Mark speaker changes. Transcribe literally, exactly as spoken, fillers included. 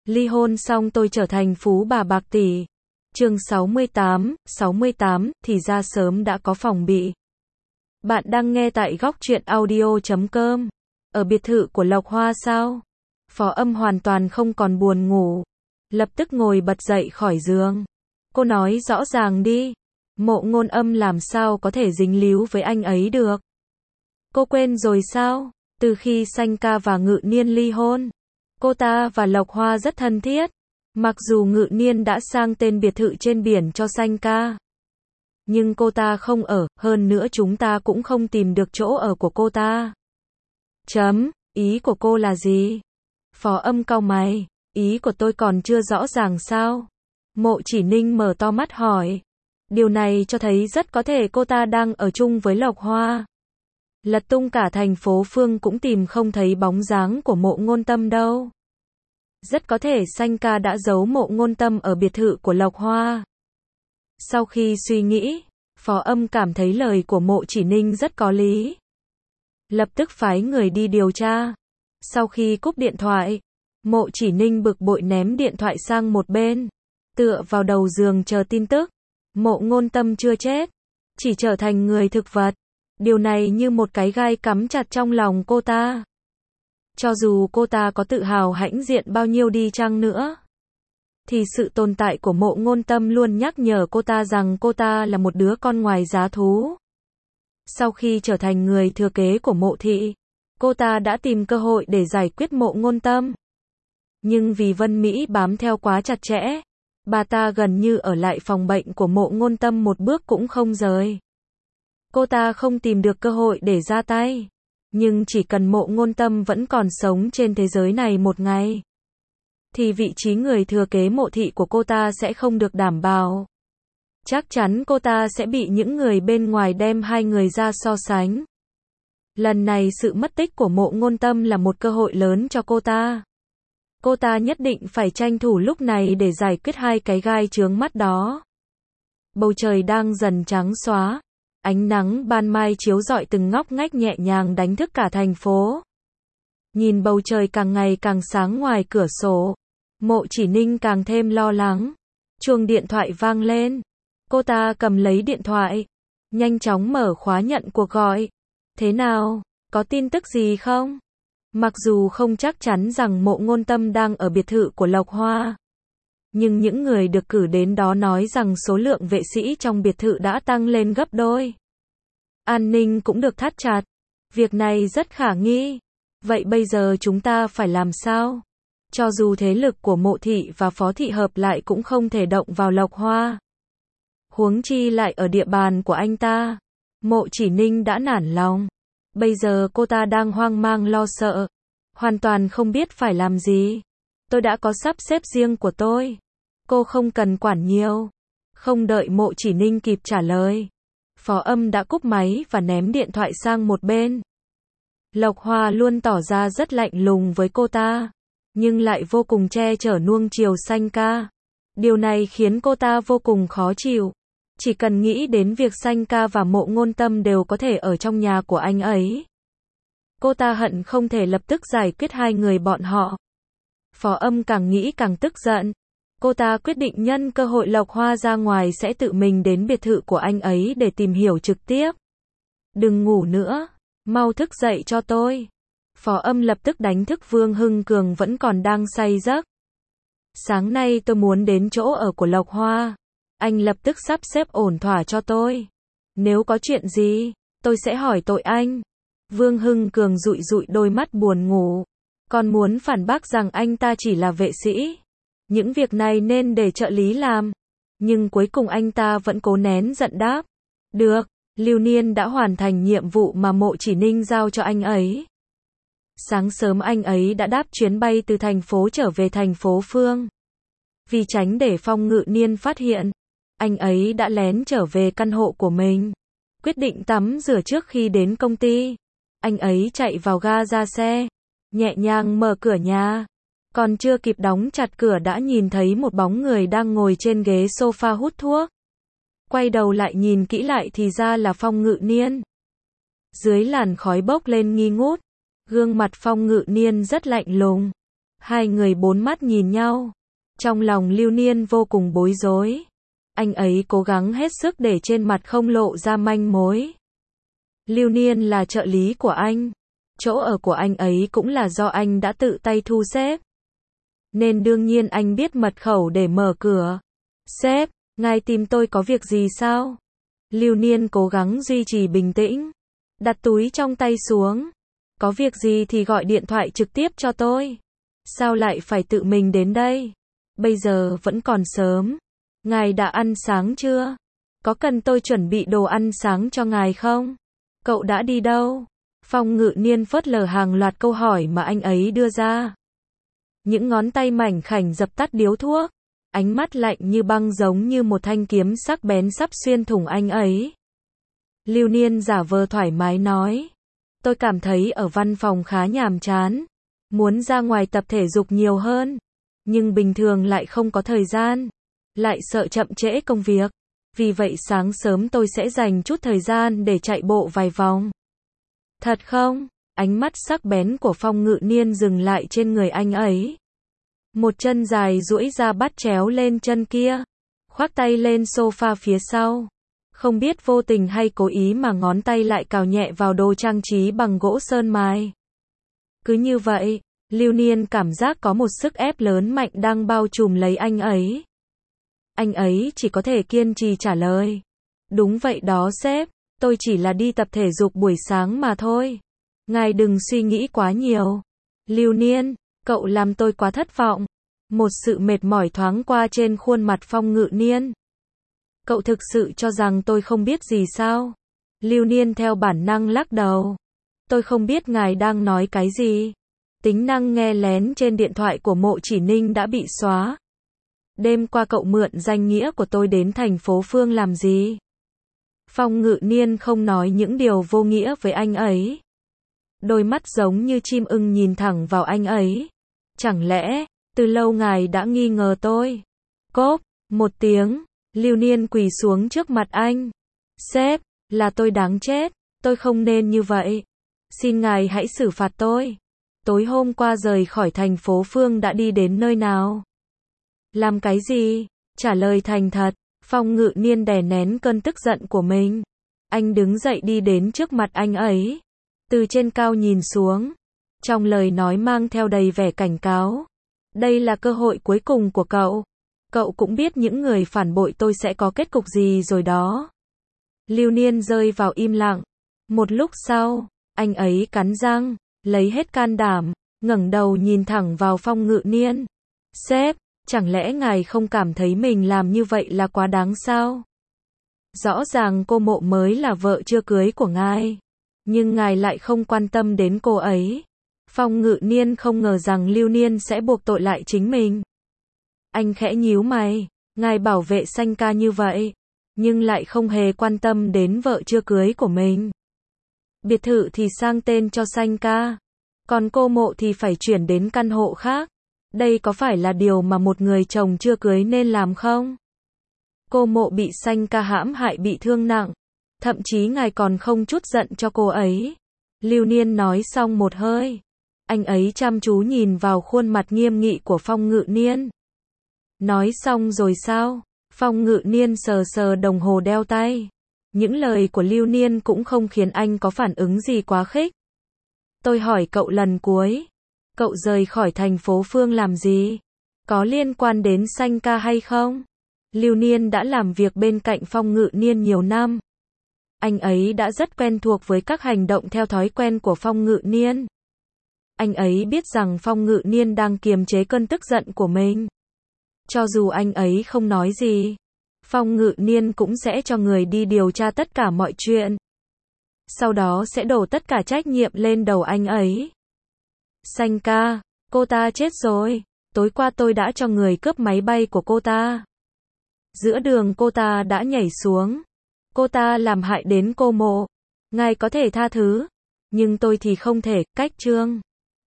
Speaker 1: Ly hôn xong tôi trở thành phú bà bạc tỷ. Chương sáu mươi tám, sáu mươi tám, thì ra sớm đã có phòng bị. Bạn đang nghe tại góc truyện audio chấm com. Ở biệt thự của Lộc Hoa sao? Phó Âm hoàn toàn không còn buồn ngủ. Lập tức ngồi bật dậy khỏi giường. Cô nói rõ ràng đi. Mộ Ngôn Âm làm sao có thể dính líu với anh ấy được? Cô quên rồi sao? Từ khi Sanh ca và Ngự Niên ly hôn, cô ta và Lộc Hoa rất thân thiết. Mặc dù Ngự Niên đã sang tên biệt thự trên biển cho Sanh ca, nhưng cô ta không ở, hơn nữa chúng ta cũng không tìm được chỗ ở của cô ta. Chấm, ý của cô là gì? Phó Âm cau mày, ý của tôi còn chưa rõ ràng sao? Mộ Chỉ Ninh mở to mắt hỏi. Điều này cho thấy rất có thể cô ta đang ở chung với Lộc Hoa. Lật tung cả thành phố Phương cũng tìm không thấy bóng dáng của Mộ Ngôn Tâm đâu. Rất có thể Sanh ca đã giấu Mộ Ngôn Tâm ở biệt thự của Lộc Hoa. Sau khi suy nghĩ, Phó Âm cảm thấy lời của Mộ Chỉ Ninh rất có lý. Lập tức phái người đi điều tra. Sau khi cúp điện thoại, Mộ Chỉ Ninh bực bội ném điện thoại sang một bên, tựa vào đầu giường chờ tin tức. Mộ Ngôn Tâm chưa chết, chỉ trở thành người thực vật. Điều này như một cái gai cắm chặt trong lòng cô ta. Cho dù cô ta có tự hào hãnh diện bao nhiêu đi chăng nữa, thì sự tồn tại của Mộ Ngôn Tâm luôn nhắc nhở cô ta rằng cô ta là một đứa con ngoài giá thú. Sau khi trở thành người thừa kế của Mộ thị, cô ta đã tìm cơ hội để giải quyết Mộ Ngôn Tâm. Nhưng vì Vân Mỹ bám theo quá chặt chẽ, bà ta gần như ở lại phòng bệnh của Mộ Ngôn Tâm một bước cũng không rời. Cô ta không tìm được cơ hội để ra tay. Nhưng chỉ cần Mộ Ngôn Tâm vẫn còn sống trên thế giới này một ngày, thì vị trí người thừa kế Mộ thị của cô ta sẽ không được đảm bảo. Chắc chắn cô ta sẽ bị những người bên ngoài đem hai người ra so sánh. Lần này sự mất tích của Mộ Ngôn Tâm là một cơ hội lớn cho cô ta. Cô ta nhất định phải tranh thủ lúc này để giải quyết hai cái gai chướng mắt đó. Bầu trời đang dần trắng xóa. Ánh nắng ban mai chiếu rọi từng ngóc ngách nhẹ nhàng đánh thức cả thành phố. Nhìn bầu trời càng ngày càng sáng ngoài cửa sổ, Mộ Chỉ Ninh càng thêm lo lắng. Chuông điện thoại vang lên. Cô ta cầm lấy điện thoại, nhanh chóng mở khóa nhận cuộc gọi. Thế nào? Có tin tức gì không? Mặc dù không chắc chắn rằng Mộ Ngôn Tâm đang ở biệt thự của Lộc Hoa, nhưng những người được cử đến đó nói rằng số lượng vệ sĩ trong biệt thự đã tăng lên gấp đôi. An ninh cũng được thắt chặt. Việc này rất khả nghi. Vậy bây giờ chúng ta phải làm sao? Cho dù thế lực của Mộ thị và Phó thị hợp lại cũng không thể động vào Lộc Hoa. Huống chi lại ở địa bàn của anh ta. Mộ Chỉ Ninh đã nản lòng. Bây giờ cô ta đang hoang mang lo sợ, hoàn toàn không biết phải làm gì. Tôi đã có sắp xếp riêng của tôi. Cô không cần quản nhiều. Không đợi Mộ Chỉ Ninh kịp trả lời, Phó Âm đã cúp máy và ném điện thoại sang một bên. Lộc Hoa luôn tỏ ra rất lạnh lùng với cô ta, nhưng lại vô cùng che chở nuông chiều Sanh ca. Điều này khiến cô ta vô cùng khó chịu. Chỉ cần nghĩ đến việc Sanh ca và Mộ Ngôn Tâm đều có thể ở trong nhà của anh ấy, cô ta hận không thể lập tức giải quyết hai người bọn họ. Phó Âm càng nghĩ càng tức giận. Cô ta quyết định nhân cơ hội Lộc Hoa ra ngoài sẽ tự mình đến biệt thự của anh ấy để tìm hiểu trực tiếp. Đừng ngủ nữa, mau thức dậy cho tôi. Phó Âm lập tức đánh thức Vương Hưng Cường vẫn còn đang say giấc. Sáng nay tôi muốn đến chỗ ở của Lộc Hoa. Anh lập tức sắp xếp ổn thỏa cho tôi. Nếu có chuyện gì, tôi sẽ hỏi tội anh. Vương Hưng Cường dụi dụi đôi mắt buồn ngủ. Còn muốn phản bác rằng anh ta chỉ là vệ sĩ. Những việc này nên để trợ lý làm. Nhưng cuối cùng anh ta vẫn cố nén giận đáp. Được, Lưu Niên đã hoàn thành nhiệm vụ mà Mộ Chỉ Ninh giao cho anh ấy. Sáng sớm anh ấy đã đáp chuyến bay từ thành phố trở về thành phố Phương. Vì tránh để Phong Ngự Niên phát hiện, anh ấy đã lén trở về căn hộ của mình. Quyết định tắm rửa trước khi đến công ty. Anh ấy chạy vào ga ra xe, nhẹ nhàng mở cửa nhà. Còn chưa kịp đóng chặt cửa đã nhìn thấy một bóng người đang ngồi trên ghế sofa hút thuốc. Quay đầu lại nhìn kỹ lại thì ra là Phong Ngự Niên. Dưới làn khói bốc lên nghi ngút, gương mặt Phong Ngự Niên rất lạnh lùng. Hai người bốn mắt nhìn nhau. Trong lòng Lưu Niên vô cùng bối rối. Anh ấy cố gắng hết sức để trên mặt không lộ ra manh mối. Lưu Niên là trợ lý của anh. Chỗ ở của anh ấy cũng là do anh đã tự tay thu xếp. Nên đương nhiên anh biết mật khẩu để mở cửa. Sếp, ngài tìm tôi có việc gì sao? Lưu Niên cố gắng duy trì bình tĩnh. Đặt túi trong tay xuống. Có việc gì thì gọi điện thoại trực tiếp cho tôi. Sao lại phải tự mình đến đây? Bây giờ vẫn còn sớm. Ngài đã ăn sáng chưa? Có cần tôi chuẩn bị đồ ăn sáng cho ngài không? Cậu đã đi đâu? Phong Ngự Niên phớt lờ hàng loạt câu hỏi mà anh ấy đưa ra. Những ngón tay mảnh khảnh dập tắt điếu thuốc. Ánh mắt lạnh như băng giống như một thanh kiếm sắc bén sắp xuyên thủng anh ấy. Lưu Niên giả vờ thoải mái nói. Tôi cảm thấy ở văn phòng khá nhàm chán. Muốn ra ngoài tập thể dục nhiều hơn. Nhưng bình thường lại không có thời gian. Lại sợ chậm trễ công việc. Vì vậy sáng sớm tôi sẽ dành chút thời gian để chạy bộ vài vòng. Thật không? Ánh mắt sắc bén của Phong Ngự Niên dừng lại trên người anh ấy. Một chân dài duỗi ra bắt chéo lên chân kia. Khoác tay lên sofa phía sau. Không biết vô tình hay cố ý mà ngón tay lại cào nhẹ vào đồ trang trí bằng gỗ sơn mài. Cứ như vậy, Lưu Niên cảm giác có một sức ép lớn mạnh đang bao trùm lấy anh ấy. Anh ấy chỉ có thể kiên trì trả lời. Đúng vậy đó sếp, tôi chỉ là đi tập thể dục buổi sáng mà thôi. Ngài đừng suy nghĩ quá nhiều. Lưu Niên, cậu làm tôi quá thất vọng. Một sự mệt mỏi thoáng qua trên khuôn mặt Phong Ngự Niên. Cậu thực sự cho rằng tôi không biết gì sao? Lưu Niên theo bản năng lắc đầu. Tôi không biết ngài đang nói cái gì. Tính năng nghe lén trên điện thoại của Mộ Chỉ Ninh đã bị xóa. Đêm qua cậu mượn danh nghĩa của tôi đến thành phố Phương làm gì? Phong Ngự Niên không nói những điều vô nghĩa với anh ấy. Đôi mắt giống như chim ưng nhìn thẳng vào anh ấy. Chẳng lẽ, từ lâu ngài đã nghi ngờ tôi? Cốp, một tiếng, Lưu Niên quỳ xuống trước mặt anh. Sếp, là tôi đáng chết, tôi không nên như vậy. Xin ngài hãy xử phạt tôi. Tối hôm qua rời khỏi thành phố Phương đã đi đến nơi nào? Làm cái gì? Trả lời thành thật. Phong Ngự Niên đè nén cơn tức giận của mình. Anh đứng dậy đi đến trước mặt anh ấy. Từ trên cao nhìn xuống. Trong lời nói mang theo đầy vẻ cảnh cáo. Đây là cơ hội cuối cùng của cậu. Cậu cũng biết những người phản bội tôi sẽ có kết cục gì rồi đó. Lưu Niên rơi vào im lặng. Một lúc sau, anh ấy cắn răng, lấy hết can đảm, ngẩng đầu nhìn thẳng vào Phong Ngự Niên. Sếp, chẳng lẽ ngài không cảm thấy mình làm như vậy là quá đáng sao? Rõ ràng cô Mộ mới là vợ chưa cưới của ngài. Nhưng ngài lại không quan tâm đến cô ấy. Phong Ngự Niên không ngờ rằng Lưu Niên sẽ buộc tội lại chính mình. Anh khẽ nhíu mày. Ngài bảo vệ Sanh ca như vậy. Nhưng lại không hề quan tâm đến vợ chưa cưới của mình. Biệt thự thì sang tên cho Sanh ca. Còn cô Mộ thì phải chuyển đến căn hộ khác. Đây có phải là điều mà một người chồng chưa cưới nên làm không? Cô Mộ bị Sanh ca hãm hại bị thương nặng. Thậm chí ngài còn không chút giận cho cô ấy. Lưu Niên nói xong một hơi. Anh ấy chăm chú nhìn vào khuôn mặt nghiêm nghị của Phong Ngự Niên. Nói xong rồi sao? Phong Ngự Niên sờ sờ đồng hồ đeo tay. Những lời của Lưu Niên cũng không khiến anh có phản ứng gì quá khích. Tôi hỏi cậu lần cuối. Cậu rời khỏi thành phố Phương làm gì? Có liên quan đến Sanh ca hay không? Lưu Niên đã làm việc bên cạnh Phong Ngự Niên nhiều năm. Anh ấy đã rất quen thuộc với các hành động theo thói quen của Phong Ngự Niên. Anh ấy biết rằng Phong Ngự Niên đang kiềm chế cơn tức giận của mình. Cho dù anh ấy không nói gì, Phong Ngự Niên cũng sẽ cho người đi điều tra tất cả mọi chuyện. Sau đó sẽ đổ tất cả trách nhiệm lên đầu anh ấy. Sanh ca, cô ta chết rồi. Tối qua tôi đã cho người cướp máy bay của cô ta. Giữa đường cô ta đã nhảy xuống. Cô ta làm hại đến cô Mộ. Ngài có thể tha thứ. Nhưng tôi thì không thể, cách chương.